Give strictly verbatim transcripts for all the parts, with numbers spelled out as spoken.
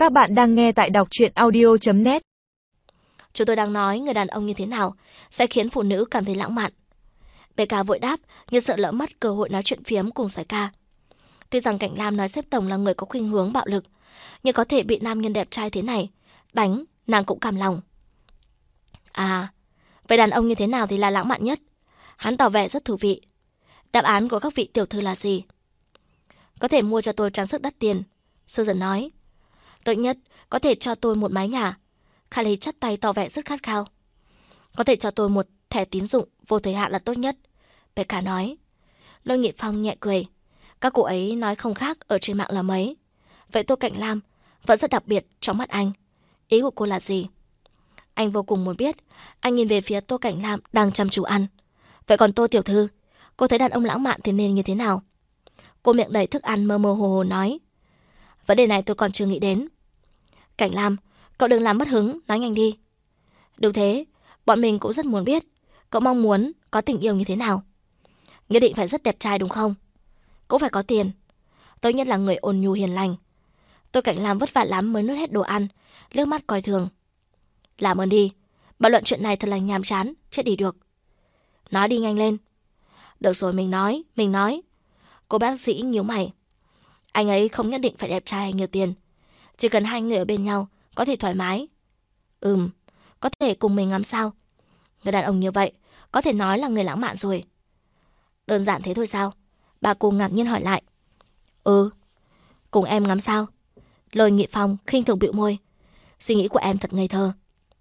Các bạn đang nghe tại đọc truyện audio chấm net. Chúng tôi đang nói người đàn ông như thế nào sẽ khiến phụ nữ cảm thấy lãng mạn. Becca vội đáp như sợ lỡ mất cơ hội nói chuyện phiếm cùng Sói ca. Tuy rằng Cảnh Lam nói sếp tổng là người có khuynh hướng bạo lực, nhưng có thể bị nam nhân đẹp trai thế này đánh, nàng cũng cam lòng. À, vậy đàn ông như thế nào thì là lãng mạn nhất? Hắn tỏ vẻ rất thú vị. Đáp án của các vị tiểu thư là gì? Có thể mua cho tôi trang sức đắt tiền, Susan nói. Tốt nhất có thể cho tôi một mái nhà. Kylie chắt tay tỏ vẻ rất khát khao. Có thể cho tôi một thẻ tín dụng vô thời hạn là tốt nhất, Becca nói. Lôi Nghị Phong nhẹ cười. Các cô ấy nói không khác ở trên mạng là mấy. Vậy Tô Cảnh Lam vẫn rất đặc biệt trong mắt anh. Ý của cô là gì? Anh vô cùng muốn biết. Anh nhìn về phía Tô Cảnh Lam đang chăm chú ăn. Vậy còn Tô tiểu thư, cô thấy đàn ông lãng mạn thì nên như thế nào? Cô miệng đầy thức ăn mơ mơ hồ hồ nói. Vấn đề này tôi còn chưa nghĩ đến. Cảnh Lam, cậu đừng làm mất hứng, nói nhanh đi. Đúng thế, bọn mình cũng rất muốn biết cậu mong muốn có tình yêu như thế nào. Nhất định phải rất đẹp trai đúng không? Cũng phải có tiền. Tốt nhất là người ôn nhu hiền lành. Tôi Cảnh Lam vất vả lắm mới nuốt hết đồ ăn, liếc mắt coi thường. Làm ơn đi, bàn luận chuyện này thật là nhàm chán, chết đi được. Nói đi nhanh lên. Được rồi, mình nói, mình nói. Cô bác sĩ nhíu mày. Anh ấy không nhất định phải đẹp trai hay nhiều tiền. Chỉ cần hai người ở bên nhau có thể thoải mái. Ừm, có thể cùng mình ngắm sao. Người đàn ông như vậy có thể nói là người lãng mạn rồi. Đơn giản thế thôi sao? Bà cô ngạc nhiên hỏi lại. Ừ, cùng em ngắm sao? Lôi Nghị Phong khinh thường bĩu môi. Suy nghĩ của em thật ngây thơ.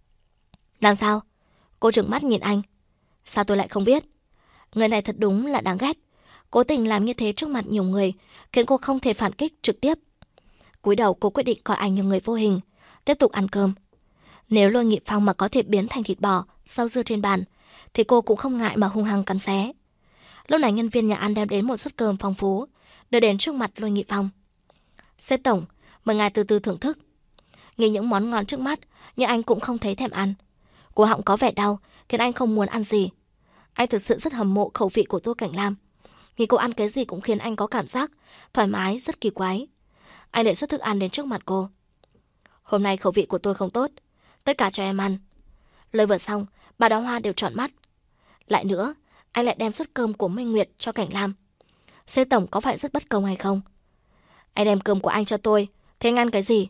Làm sao? Cô trừng mắt nhìn anh. Sao tôi lại không biết? Người này thật đúng là đáng ghét. Cố tình làm như thế trước mặt nhiều người, khiến cô không thể phản kích trực tiếp. Cúi đầu cô quyết định coi anh như người vô hình, tiếp tục ăn cơm. Nếu Lôi Nghị Phong mà có thể biến thành thịt bò, rau dưa trên bàn, thì cô cũng không ngại mà hung hăng cắn xé. Lúc này nhân viên nhà ăn đem đến một suất cơm phong phú, đưa đến trước mặt Lôi Nghị Phong. Sếp tổng, mời ngài từ từ thưởng thức. Nghĩ những món ngon trước mắt, nhưng anh cũng không thấy thèm ăn. Cổ họng có vẻ đau, khiến anh không muốn ăn gì. Anh thực sự rất hâm mộ khẩu vị của Tô Cảnh Lam. Vì cô ăn cái gì cũng khiến anh có cảm giác thoải mái, rất kỳ quái. Anh để xuất thức ăn đến trước mặt cô. Hôm nay khẩu vị của tôi không tốt, tất cả cho em ăn. Lời vừa xong, bà Đóa Hoa đều tròn mắt. Lại nữa, anh lại đem suất cơm của Minh Nguyệt cho Cảnh Lam. Sếp tổng có phải rất bất công hay không? Anh đem cơm của anh cho tôi, thế anh ăn cái gì?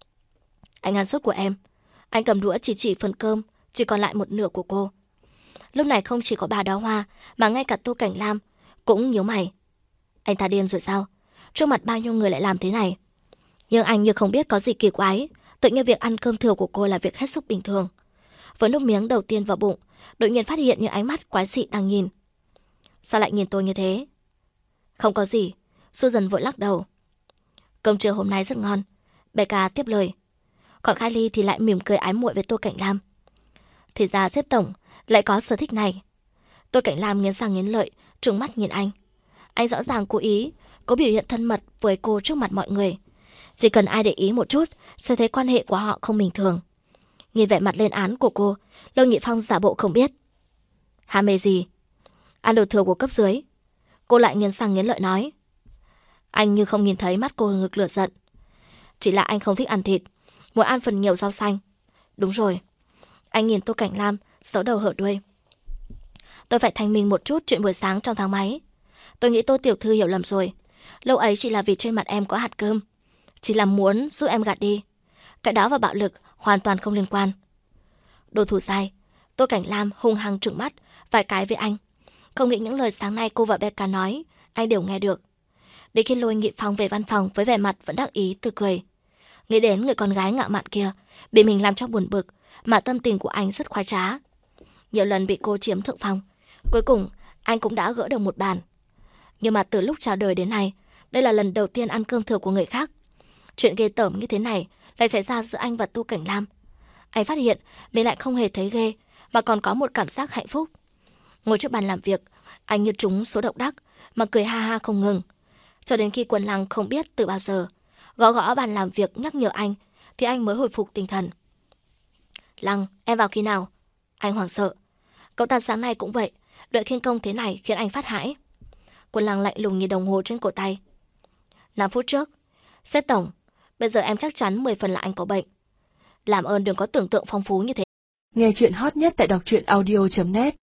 Anh ăn suất của em. Anh cầm đũa chỉ chỉ phần cơm, chỉ còn lại một nửa của cô. Lúc này không chỉ có bà Đóa Hoa, mà ngay cả Tô Cảnh Lam cũng nhíu mày. Anh ta điên rồi sao? Trước mặt bao nhiêu người lại làm thế này? Nhưng anh như không biết có gì kỳ quái, tự nhiên việc ăn cơm thừa của cô là việc hết sức bình thường. Với nước miếng đầu tiên vào bụng, đột nhiên phát hiện những ánh mắt quái dị đang nhìn. Sao lại nhìn tôi như thế? Không có gì, Susan vội lắc đầu. Cơm trưa hôm nay rất ngon, Becca tiếp lời. Còn Kylie thì lại mỉm cười ái muội với Tô Cảnh Lam. Thì ra sếp tổng lại có sở thích này. Tô Cảnh Lam nghiến răng nghiến lợi, trừng mắt nhìn anh. Anh rõ ràng cố ý, có biểu hiện thân mật với cô trước mặt mọi người. Chỉ cần ai để ý một chút, sẽ thấy quan hệ của họ không bình thường. Nhìn vẻ mặt lên án của cô, Lôi Nghị Phong giả bộ không biết. Ham mê gì? Ăn đồ thừa của cấp dưới. Cô lại nghiến răng nghiến lợi nói. Anh như không nhìn thấy mắt cô ngực lửa giận. Chỉ là anh không thích ăn thịt, muốn ăn phần nhiều rau xanh. Đúng rồi. Anh nhìn Tô Cảnh Lam, xấu đầu hở đuôi. Tôi phải thanh minh một chút chuyện buổi sáng trong thang máy. Tôi nghĩ Tô tiểu thư hiểu lầm rồi. Lâu ấy chỉ là vì trên mặt em có hạt cơm, chỉ là muốn giúp em gạt đi. Cái đó và bạo lực hoàn toàn không liên quan. Đồ thủ sai. Tô Cảnh Lam hung hăng trừng mắt vài cái với anh. Không nghĩ những lời sáng nay cô và Becca nói anh đều nghe được. Đến khi Lôi Nghị Phong về văn phòng với vẻ mặt vẫn đắc ý tươi cười. Nghĩ đến người con gái ngạo mạn kia bị mình làm cho buồn bực, mà tâm tình của anh rất khoái trá. Nhiều lần bị cô chiếm thượng phong, cuối cùng anh cũng đã gỡ được một bàn. Nhưng mà từ lúc chào đời đến nay, đây là lần đầu tiên ăn cơm thừa của người khác. Chuyện ghê tởm như thế này lại xảy ra giữa anh và Tô Cảnh Lam. Anh phát hiện mình lại không hề thấy ghê, mà còn có một cảm giác hạnh phúc. Ngồi trước bàn làm việc, anh như trúng số độc đắc mà cười ha ha không ngừng. Cho đến khi Quân Lăng không biết từ bao giờ gõ gõ bàn làm việc nhắc nhở anh, thì anh mới hồi phục tinh thần. Lăng, em vào khi nào? Anh hoảng sợ. Cậu ta sáng nay cũng vậy, luyện khinh công thế này khiến anh phát hãi. Quân Lăng lạnh lùng nhìn đồng hồ trên cổ tay. Năm phút trước. Sếp tổng, bây Bây giờ em chắc chắn mười phần là anh có bệnh. Làm ơn đừng có tưởng tượng phong phú như thế. Nghe chuyện hot nhất tại đọc truyện audio chấm net.